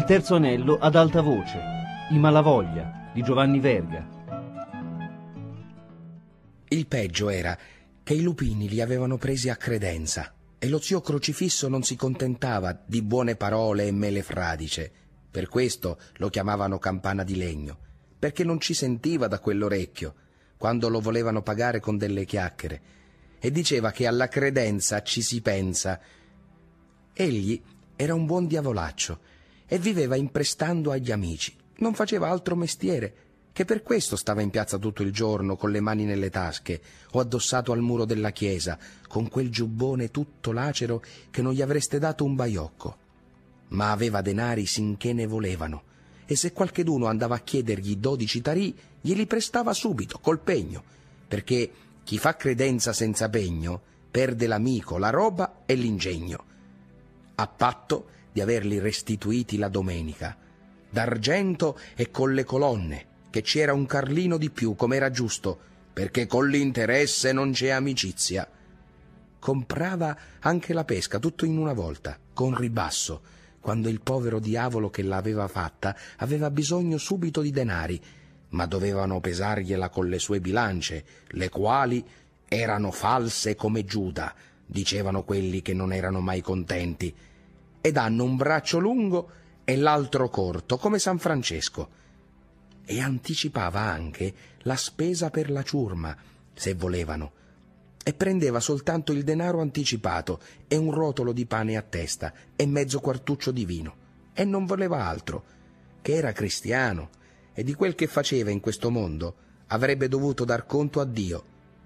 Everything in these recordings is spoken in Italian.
terzo anello ad alta voce, I Malavoglia di Giovanni Verga. Il peggio era che i lupini li avevano presi a credenza e lo zio Crocifisso non si contentava di buone parole e mele fradice. Per questo lo chiamavano Campana di Legno, perché non ci sentiva da quell'orecchio quando lo volevano pagare con delle chiacchiere, e diceva che alla credenza ci si pensa. Egli era un buon diavolaccio e viveva imprestando agli amici. Non faceva altro mestiere, che per questo stava in piazza tutto il giorno con le mani nelle tasche o addossato al muro della chiesa con quel giubbone tutto lacero che non gli avreste dato un baiocco. Ma aveva denari sinché ne volevano, e se qualcheduno andava a chiedergli 12 tarì glieli prestava subito col pegno, perché chi fa credenza senza pegno perde l'amico, la roba e l'ingegno, a patto di averli restituiti la domenica, d'argento e con le colonne, che c'era un carlino di più, come era giusto, perché con l'interesse non c'è amicizia. Comprava anche la pesca tutto in una volta, con ribasso, quando il povero diavolo che l'aveva fatta aveva bisogno subito di denari, ma dovevano pesargliela con le sue bilance, le quali erano false come Giuda, dicevano quelli che non erano mai contenti, ed hanno un braccio lungo e l'altro corto, come San Francesco. E anticipava anche la spesa per la ciurma, se volevano, e prendeva soltanto il denaro anticipato e un rotolo di pane a testa e mezzo quartuccio di vino, e non voleva altro, che era cristiano, e di quel che faceva in questo mondo avrebbe dovuto dar conto a Dio.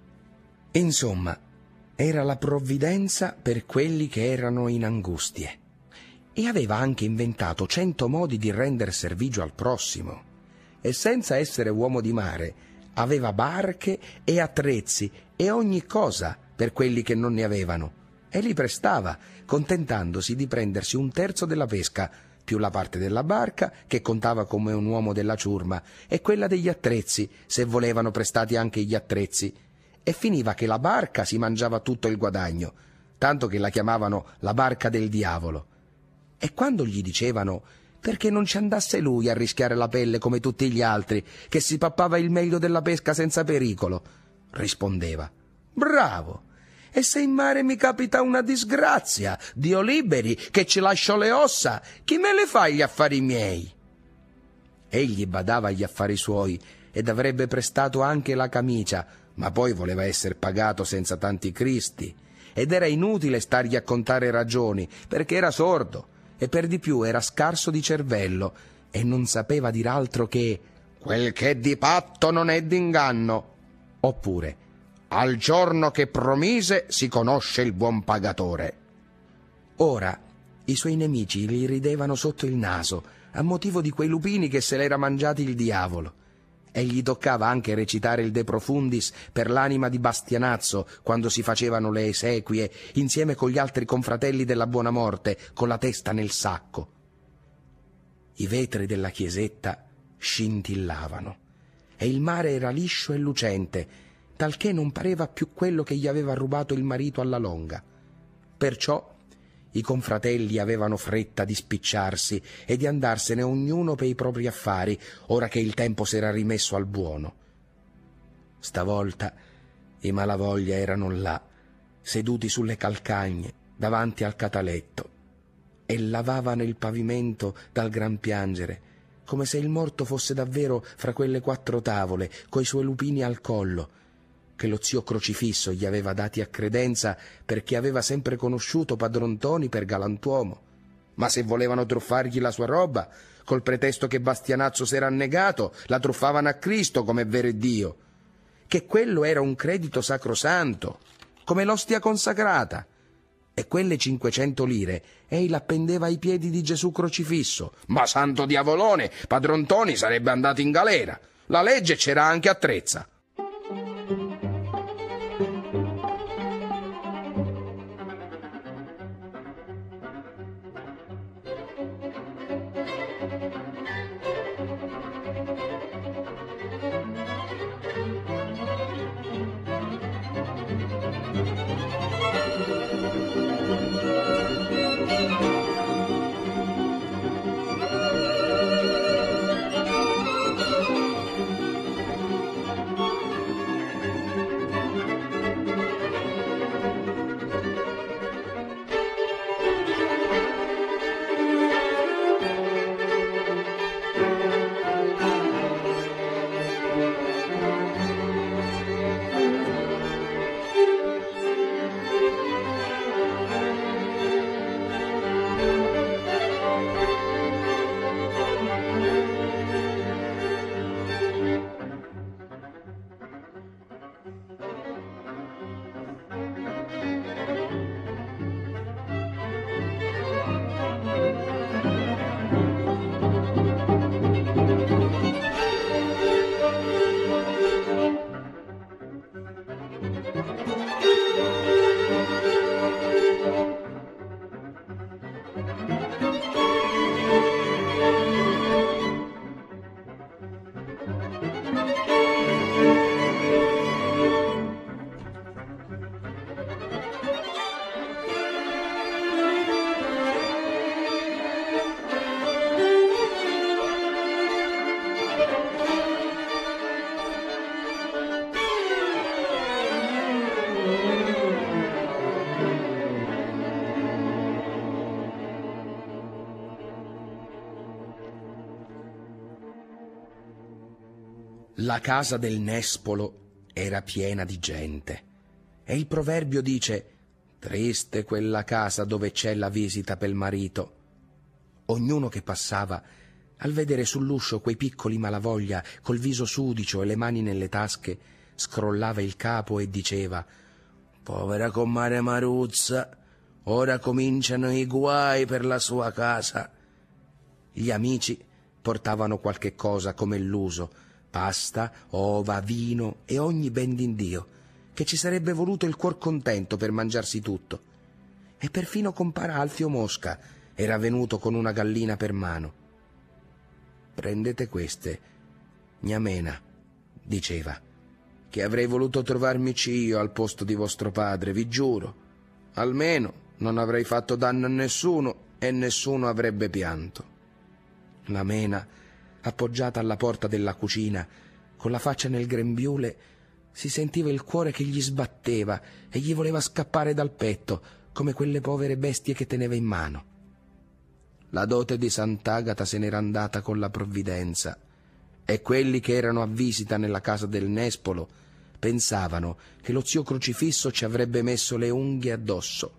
Insomma, era la provvidenza per quelli che erano in angustie, e aveva anche inventato 100 modi di render servigio al prossimo. E senza essere uomo di mare, aveva barche e attrezzi e ogni cosa per quelli che non ne avevano, e li prestava, contentandosi di prendersi un terzo della pesca, più la parte della barca, che contava come un uomo della ciurma, e quella degli attrezzi, se volevano prestati anche gli attrezzi, e finiva che la barca si mangiava tutto il guadagno, tanto che la chiamavano la barca del diavolo. E quando gli dicevano perché non ci andasse lui a rischiare la pelle come tutti gli altri, che si pappava il meglio della pesca senza pericolo, rispondeva: bravo, e se in mare mi capita una disgrazia, Dio liberi, che ci lascio le ossa, chi me le fa gli affari miei? Egli badava agli affari suoi ed avrebbe prestato anche la camicia, ma poi voleva essere pagato senza tanti cristi, ed era inutile stargli a contare ragioni, perché era sordo, e per di più era scarso di cervello e non sapeva dir altro che «quel che è di patto non è d'inganno», oppure «al giorno che promise si conosce il buon pagatore». Ora i suoi nemici gli ridevano sotto il naso a motivo di quei lupini che se l'era mangiati il diavolo, e gli toccava anche recitare il De Profundis per l'anima di Bastianazzo quando si facevano le esequie insieme con gli altri confratelli della Buona Morte con la testa nel sacco. I vetri della chiesetta scintillavano e il mare era liscio e lucente, talché non pareva più quello che gli aveva rubato il marito alla longa. Perciò i confratelli avevano fretta di spicciarsi e di andarsene ognuno per i propri affari, ora che il tempo s'era rimesso al buono. Stavolta i Malavoglia erano là, seduti sulle calcagne, davanti al cataletto, e lavavano il pavimento dal gran piangere, come se il morto fosse davvero fra quelle 4 tavole, coi suoi lupini al collo, che lo zio Crocifisso gli aveva dati a credenza perché aveva sempre conosciuto padron Ntoni per galantuomo. Ma se volevano truffargli la sua roba, col pretesto che Bastianazzo s'era annegato, la truffavano a Cristo come è vero Dio, che quello era un credito sacrosanto, come l'ostia consacrata, e quelle 500 lire ei l'appendeva ai piedi di Gesù Crocifisso. Ma santo diavolone, padron Ntoni sarebbe andato in galera, la legge c'era anche a Trezza. La casa del nespolo era piena di gente e il proverbio dice: triste quella casa dove c'è la visita pel marito. Ognuno che passava, al vedere sull'uscio quei piccoli malavoglia col viso sudicio e le mani nelle tasche, scrollava il capo e diceva: povera comare Maruzza, ora cominciano i guai per la sua casa. Gli amici portavano qualche cosa come l'uso: pasta, ova, vino e ogni ben d'Indio, che ci sarebbe voluto il cuor contento per mangiarsi tutto. E perfino compar Alfio Mosca era venuto con una gallina per mano. Prendete queste, gnà Mena, diceva, che avrei voluto trovarmici io al posto di vostro padre, vi giuro. Almeno non avrei fatto danno a nessuno e nessuno avrebbe pianto. La Mena, appoggiata alla porta della cucina, con la faccia nel grembiule, si sentiva il cuore che gli sbatteva e gli voleva scappare dal petto, come quelle povere bestie che teneva in mano. La dote di Sant'Agata se n'era andata con la provvidenza e quelli che erano a visita nella casa del nespolo pensavano che lo zio Crocifisso ci avrebbe messo le unghie addosso.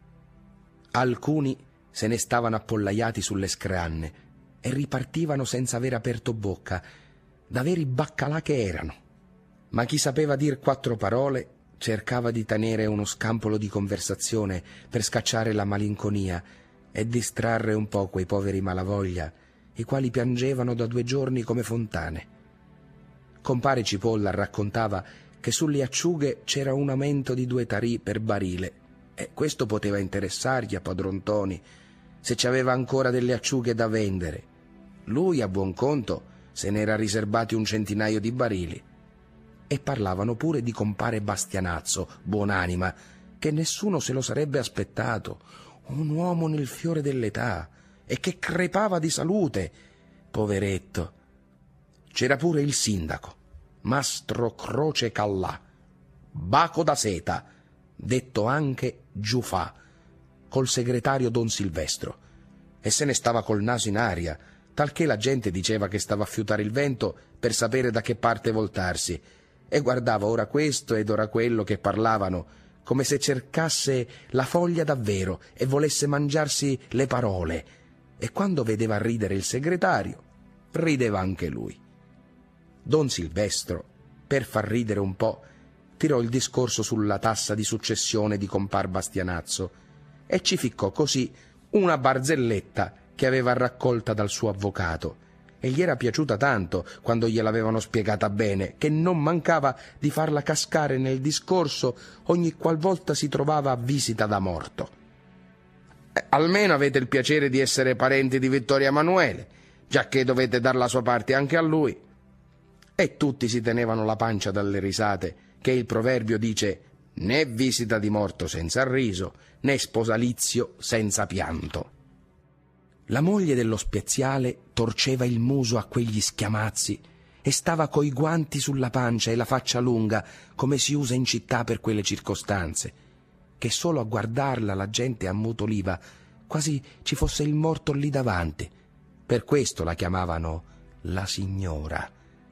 Alcuni se ne stavano appollaiati sulle scranne e ripartivano senza aver aperto bocca, da veri baccalà che erano. Ma chi sapeva dir 4 parole cercava di tenere uno scampolo di conversazione per scacciare la malinconia e distrarre un po' quei poveri malavoglia, i quali piangevano da 2 giorni come fontane. Compare Cipolla raccontava che sulle acciughe c'era un aumento di 2 tarì per barile, e questo poteva interessargli a padron Ntoni, se ci aveva ancora delle acciughe da vendere. Lui, a buon conto, se n'era riserbati un centinaio di barili. E parlavano pure di compare Bastianazzo, buonanima, che nessuno se lo sarebbe aspettato, un uomo nel fiore dell'età e che crepava di salute, poveretto. C'era pure il sindaco, Mastro Croce Callà, baco da seta, detto anche Giufà, col segretario Don Silvestro, e se ne stava col naso in aria, talché la gente diceva che stava a fiutare il vento per sapere da che parte voltarsi, e guardava ora questo ed ora quello che parlavano, come se cercasse la foglia davvero e volesse mangiarsi le parole, e quando vedeva ridere il segretario, rideva anche lui. Don Silvestro, per far ridere un po', tirò il discorso sulla tassa di successione di compar Bastianazzo e ci ficcò così una barzelletta che aveva raccolta dal suo avvocato, e gli era piaciuta tanto quando gliel'avevano spiegata bene, che non mancava di farla cascare nel discorso ogni qualvolta si trovava a visita da morto. Almeno avete il piacere di essere parenti di Vittorio Emanuele, giacché dovete dar la sua parte anche a lui. E tutti si tenevano la pancia dalle risate, che il proverbio dice: né visita di morto senza riso, né sposalizio senza pianto. La moglie dello speziale torceva il muso a quegli schiamazzi e stava coi guanti sulla pancia e la faccia lunga, come si usa in città per quelle circostanze, che solo a guardarla la gente ammutoliva, quasi ci fosse il morto lì davanti. Per questo la chiamavano la signora.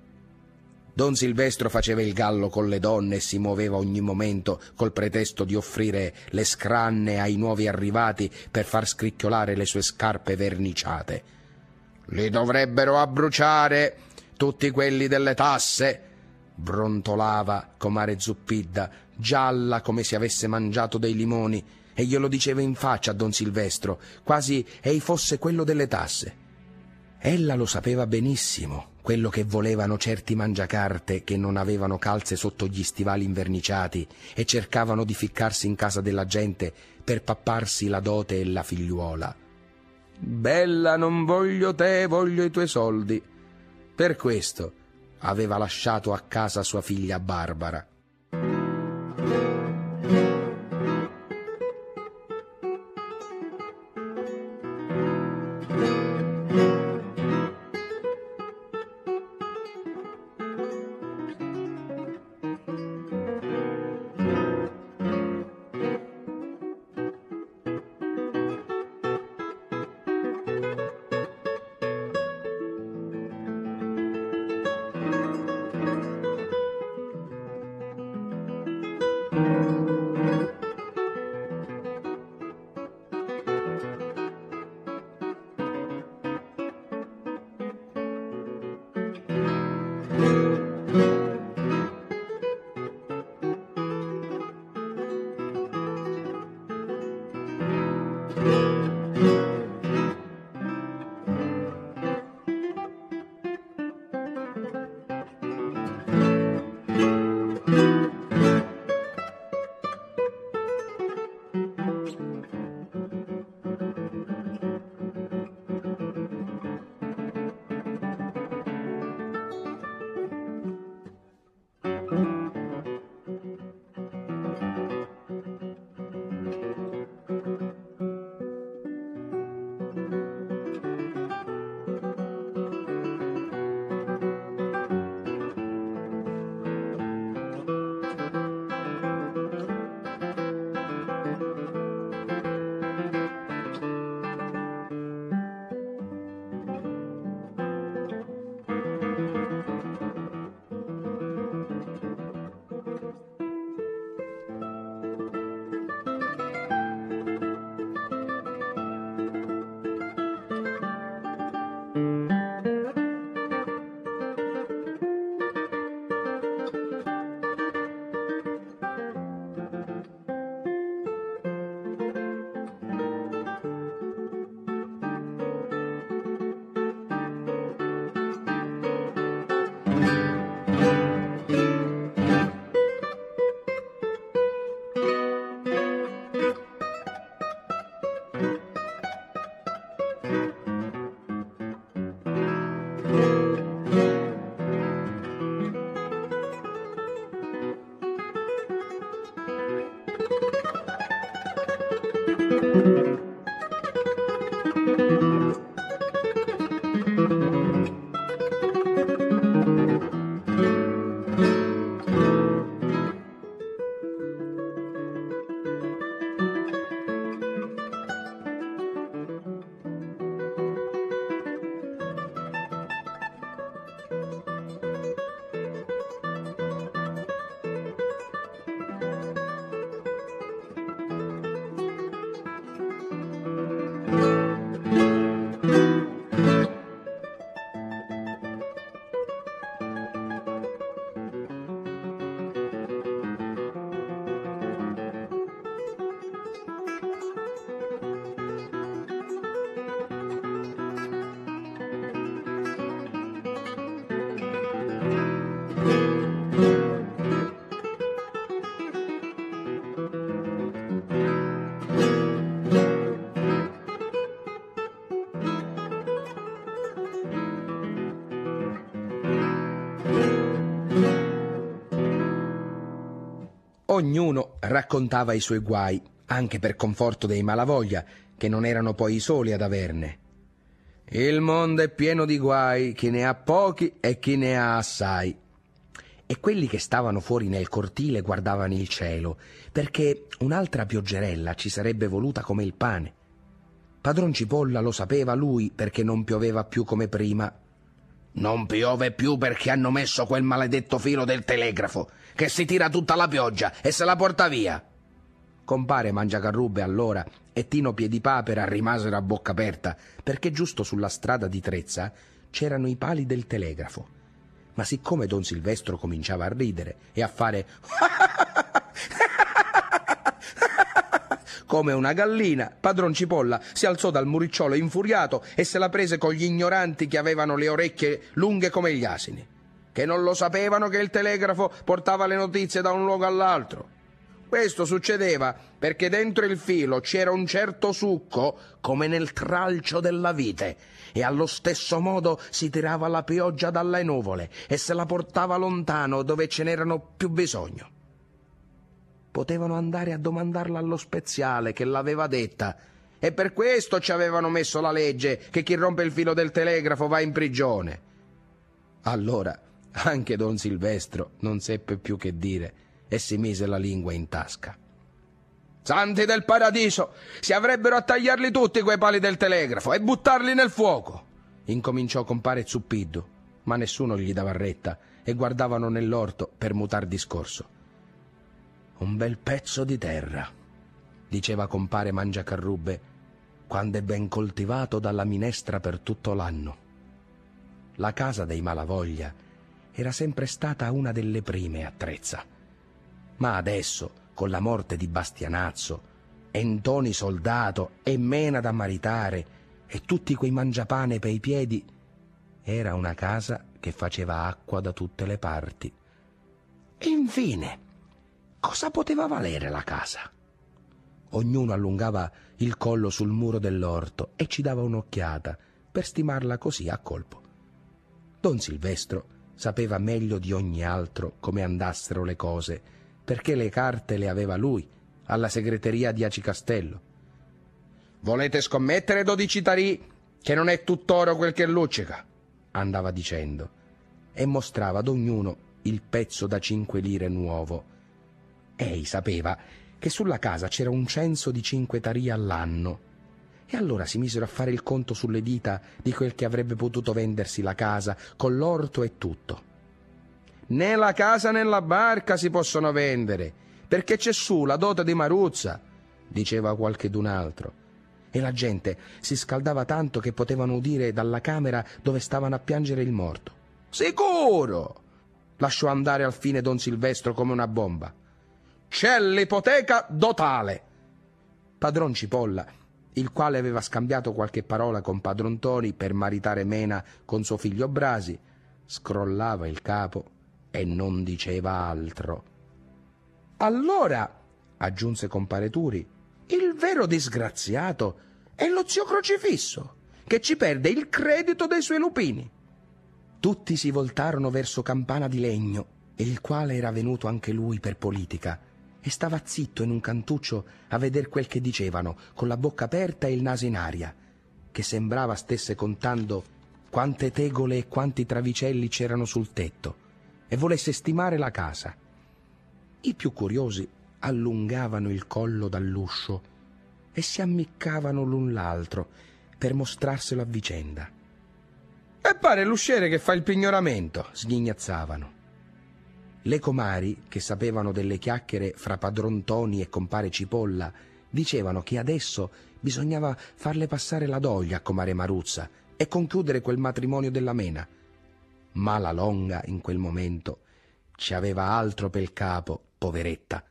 Don Silvestro faceva il gallo con le donne e si muoveva ogni momento col pretesto di offrire le scranne ai nuovi arrivati per far scricchiolare le sue scarpe verniciate. «Li dovrebbero abbruciare, tutti quelli delle tasse!» brontolava comare Zuppidda, gialla come se avesse mangiato dei limoni, e glielo diceva in faccia a Don Silvestro, quasi ei fosse quello delle tasse. Ella lo sapeva benissimo, quello che volevano certi mangiacarte che non avevano calze sotto gli stivali inverniciati e cercavano di ficcarsi in casa della gente per papparsi la dote e la figliuola. «Bella, non voglio te, voglio i tuoi soldi». Per questo aveva lasciato a casa sua figlia Barbara. Ognuno raccontava i suoi guai, anche per conforto dei Malavoglia, che non erano poi i soli ad averne. Il mondo è pieno di guai, chi ne ha pochi e chi ne ha assai. E quelli che stavano fuori nel cortile guardavano il cielo, perché un'altra pioggerella ci sarebbe voluta come il pane. Padron Cipolla lo sapeva lui, perché non pioveva più come prima. Non piove più perché hanno messo quel maledetto filo del telegrafo, che si tira tutta la pioggia e se la porta via. Compare Mangiacarrubbe allora e Tino Piedipapera rimasero a bocca aperta, perché giusto sulla strada di Trezza c'erano i pali del telegrafo. Ma siccome Don Silvestro cominciava a ridere e a fare come una gallina, padron Cipolla si alzò dal muricciolo infuriato e se la prese con gli ignoranti che avevano le orecchie lunghe come gli asini, che non lo sapevano che il telegrafo portava le notizie da un luogo all'altro. Questo succedeva perché dentro il filo c'era un certo succo come nel tralcio della vite e allo stesso modo si tirava la pioggia dalle nuvole e se la portava lontano dove ce n'erano più bisogno. Potevano andare a domandarla allo speziale che l'aveva detta e per questo ci avevano messo la legge che chi rompe il filo del telegrafo va in prigione. Allora anche Don Silvestro non seppe più che dire e si mise la lingua in tasca. Santi del paradiso, si avrebbero a tagliarli tutti quei pali del telegrafo e buttarli nel fuoco, incominciò compare Zuppiddu, ma nessuno gli dava retta e guardavano nell'orto per mutar discorso. Un bel pezzo di terra, diceva compare Mangiacarrubbe, quando è ben coltivato dalla minestra per tutto l'anno. La casa dei Malavoglia era sempre stata una delle prime a Trezza. Ma adesso, con la morte di Bastianazzo, e Ntoni soldato, e Mena da maritare, e tutti quei mangiapane per i piedi, era una casa che faceva acqua da tutte le parti. E infine, cosa poteva valere la casa? Ognuno allungava il collo sul muro dell'orto e ci dava un'occhiata per stimarla così a colpo. Don Silvestro sapeva meglio di ogni altro come andassero le cose, perché le carte le aveva lui, alla segreteria di Aci Castello. «Volete scommettere 12 tarì che non è tutt'oro quel che luccica?» andava dicendo, e mostrava ad ognuno il pezzo da 5 lire nuovo. Ei sapeva che sulla casa c'era un censo di 5 tarì all'anno, e allora si misero a fare il conto sulle dita di quel che avrebbe potuto vendersi la casa, con l'orto e tutto. «Né la casa né la barca si possono vendere, perché c'è su la dote di Maruzza», diceva qualchedun altro, e la gente si scaldava tanto che potevano udire dalla camera dove stavano a piangere il morto. «Sicuro!» lasciò andare al fine don Silvestro come una bomba. «C'è l'ipoteca dotale!» Padron Cipolla, il quale aveva scambiato qualche parola con padron Ntoni per maritare Mena con suo figlio Brasi, scrollava il capo e non diceva altro. «Allora», aggiunse compare Turi, «il vero disgraziato è lo zio Crocifisso, che ci perde il credito dei suoi lupini». Tutti si voltarono verso Campana di Legno, il quale era venuto anche lui per politica, e stava zitto in un cantuccio a veder quel che dicevano, con la bocca aperta e il naso in aria, che sembrava stesse contando quante tegole e quanti travicelli c'erano sul tetto, e volesse stimare la casa. I più curiosi allungavano il collo dall'uscio e si ammiccavano l'un l'altro per mostrarselo a vicenda. «E pare l'usciere che fa il pignoramento», sghignazzavano. Le comari, che sapevano delle chiacchiere fra padron Ntoni e compare Cipolla, dicevano che adesso bisognava farle passare la doglia a comare Maruzza e concludere quel matrimonio della Mena. Ma la Longa, in quel momento, ci aveva altro pel capo, poveretta.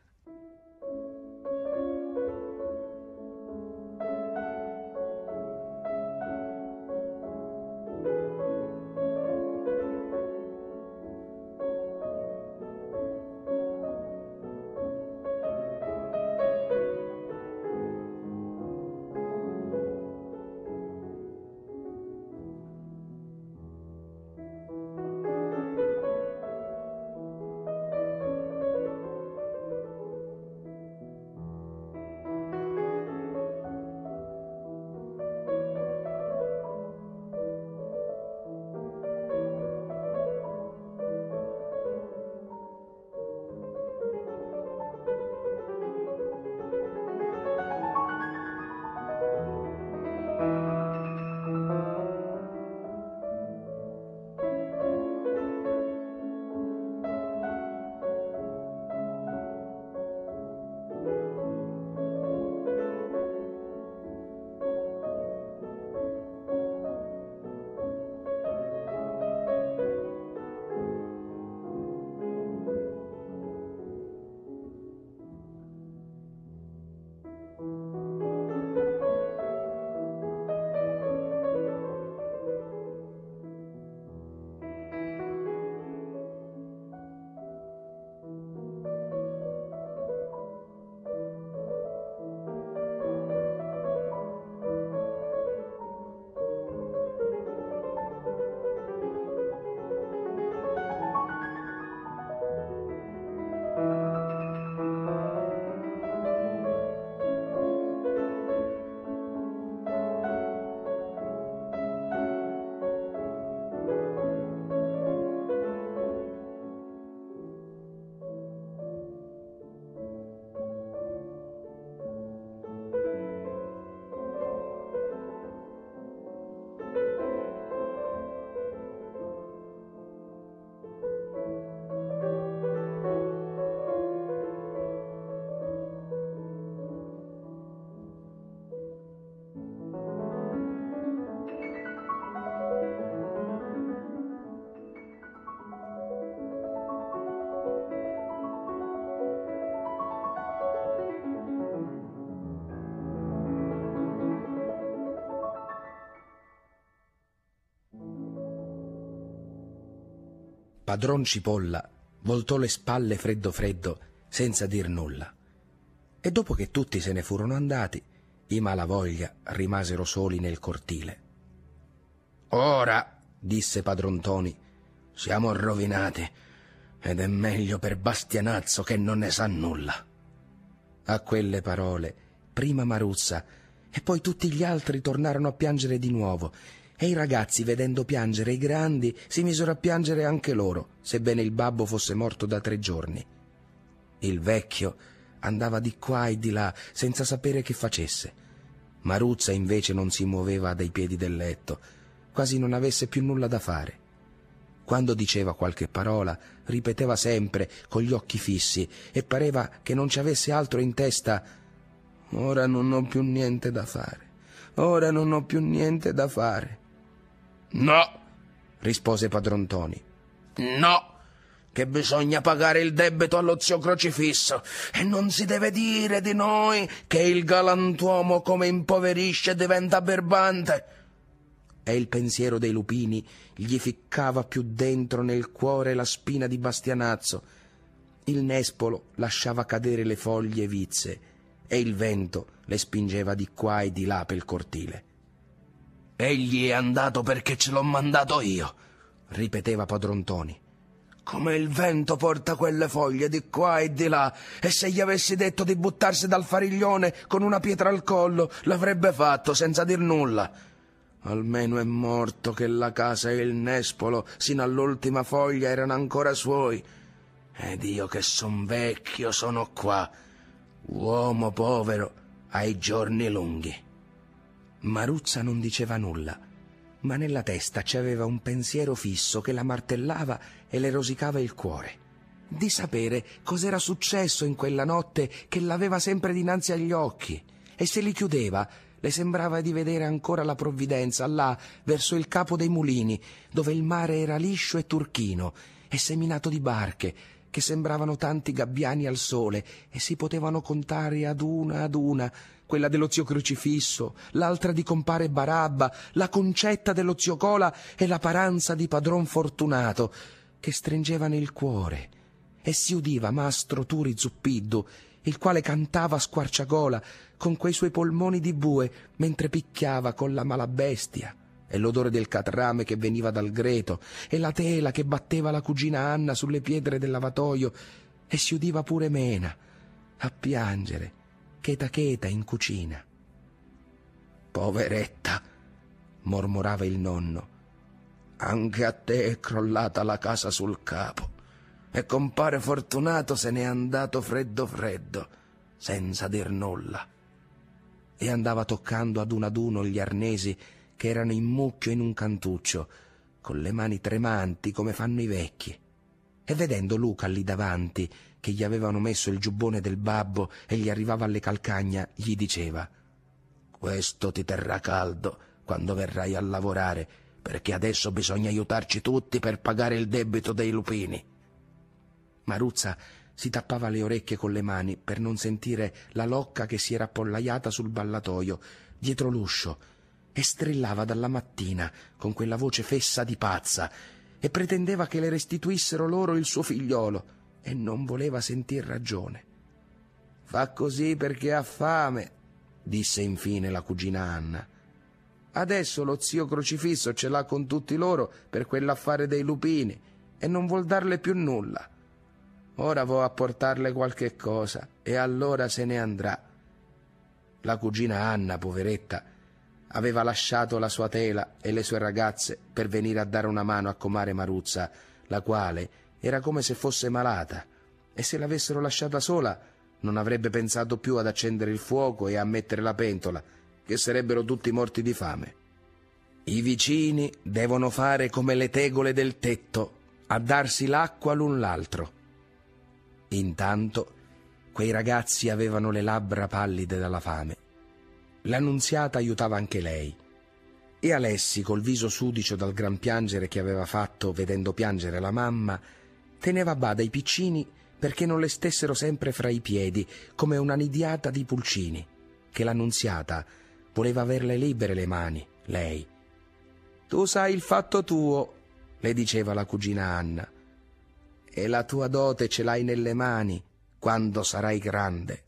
Padron Cipolla voltò le spalle freddo freddo, senza dir nulla. E dopo che tutti se ne furono andati, i Malavoglia rimasero soli nel cortile. «Ora», disse padron Ntoni, «siamo rovinati, ed è meglio per Bastianazzo che non ne sa nulla». A quelle parole, prima Maruzza e poi tutti gli altri tornarono a piangere di nuovo, e i ragazzi, vedendo piangere i grandi, si misero a piangere anche loro, sebbene il babbo fosse morto da 3 giorni. Il vecchio andava di qua e di là, senza sapere che facesse. Maruzza invece non si muoveva dai piedi del letto, quasi non avesse più nulla da fare. Quando diceva qualche parola, ripeteva sempre, con gli occhi fissi, e pareva che non ci avesse altro in testa: «Ora non ho più niente da fare, ora non ho più niente da fare». «No», rispose padron Ntoni, «no, che bisogna pagare il debito allo zio Crocifisso, e non si deve dire di noi che il galantuomo come impoverisce diventa birbante». E il pensiero dei lupini gli ficcava più dentro nel cuore la spina di Bastianazzo. Il nespolo lasciava cadere le foglie vizze e il vento le spingeva di qua e di là pel cortile. «Egli è andato perché ce l'ho mandato io», ripeteva padron Ntoni. «Come il vento porta quelle foglie di qua e di là, e se gli avessi detto di buttarsi dal fariglione con una pietra al collo, l'avrebbe fatto senza dir nulla. Almeno è morto che la casa e il nespolo, sino all'ultima foglia, erano ancora suoi. Ed io che son vecchio sono qua, uomo povero ai giorni lunghi». Maruzza non diceva nulla, ma nella testa ci aveva un pensiero fisso che la martellava e le rosicava il cuore. Di sapere cos'era successo in quella notte che l'aveva sempre dinanzi agli occhi, e se li chiudeva le sembrava di vedere ancora la provvidenza là verso il capo dei mulini, dove il mare era liscio e turchino e seminato di barche che sembravano tanti gabbiani al sole, e si potevano contare ad una, quella dello zio Crocifisso, l'altra di compare Barabba, la concetta dello zio Cola e la paranza di padron Fortunato, che stringevano il cuore. E si udiva mastro Turi Zuppiddu, il quale cantava a squarciagola con quei suoi polmoni di bue mentre picchiava con la malabestia, e l'odore del catrame che veniva dal greto, e la tela che batteva la cugina Anna sulle pietre del lavatoio, e si udiva pure Mena a piangere cheta cheta in cucina. «Poveretta», mormorava il nonno, «anche a te è crollata la casa sul capo, e compare Fortunato se n'è andato freddo freddo, senza dir nulla». E andava toccando ad uno gli arnesi che erano in mucchio in un cantuccio, con le mani tremanti come fanno i vecchi. E vedendo Luca lì davanti, che gli avevano messo il giubbone del babbo e gli arrivava alle calcagna, gli diceva: «Questo ti terrà caldo quando verrai a lavorare, perché adesso bisogna aiutarci tutti per pagare il debito dei lupini». Maruzza si tappava le orecchie con le mani per non sentire la locca che si era appollaiata sul ballatoio dietro l'uscio, e strillava dalla mattina con quella voce fessa di pazza, e pretendeva che le restituissero loro il suo figliolo, e non voleva sentir ragione. «Fa così perché ha fame», disse infine la cugina Anna. «Adesso lo zio Crocifisso ce l'ha con tutti loro per quell'affare dei lupini e non vuol darle più nulla. Ora vo a portarle qualche cosa e allora se ne andrà». La cugina Anna, poveretta, aveva lasciato la sua tela e le sue ragazze per venire a dare una mano a comare Maruzza, la quale era come se fosse malata, e se l'avessero lasciata sola non avrebbe pensato più ad accendere il fuoco e a mettere la pentola, che sarebbero tutti morti di fame. I vicini devono fare come le tegole del tetto, a darsi l'acqua l'un l'altro. Intanto quei ragazzi avevano le labbra pallide dalla fame. L'annunziata aiutava anche lei, e Alessi, col viso sudicio dal gran piangere che aveva fatto vedendo piangere la mamma, teneva a bada i piccini perché non le stessero sempre fra i piedi come una nidiata di pulcini, che l'annunziata voleva averle libere le mani, lei. «Tu sai il fatto tuo», le diceva la cugina Anna, e la tua dote ce l'hai nelle mani quando sarai grande.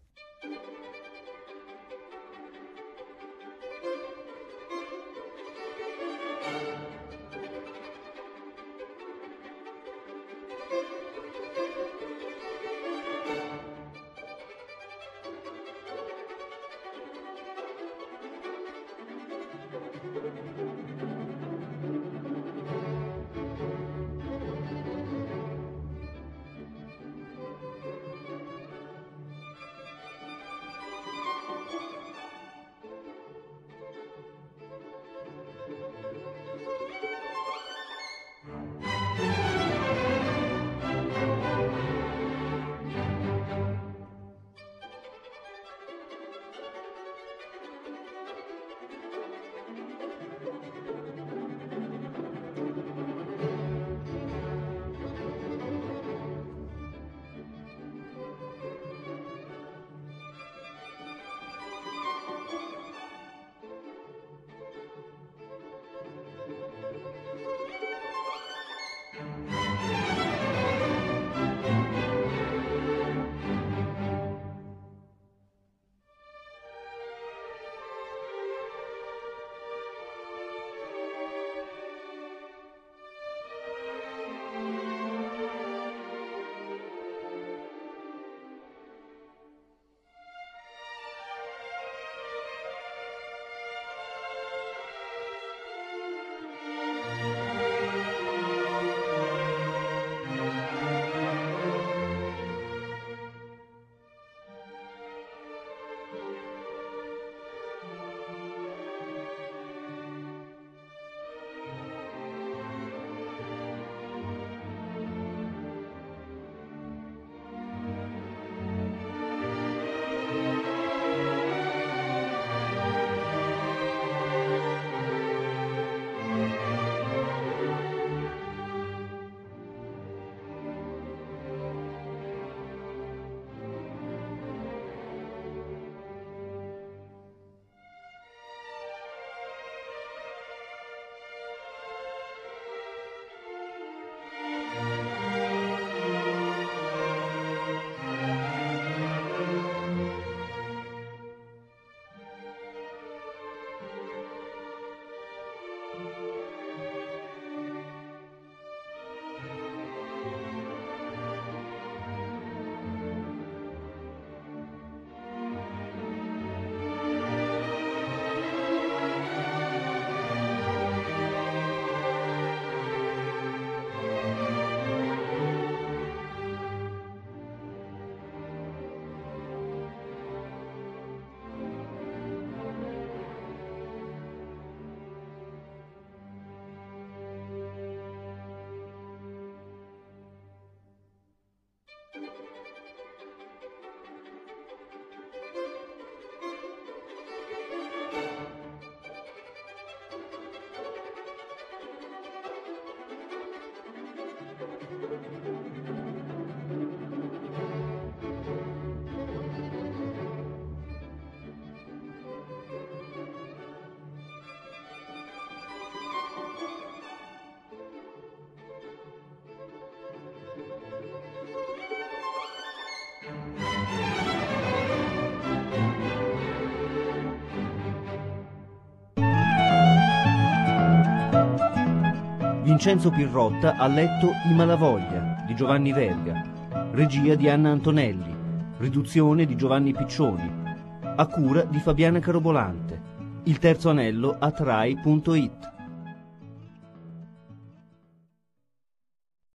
Vincenzo Pirrotta ha letto I Malavoglia di Giovanni Verga, regia di Anna Antonelli, riduzione di Giovanni Piccioni, a cura di Fabiana Carobolante. Il terzo anello a Trai.it.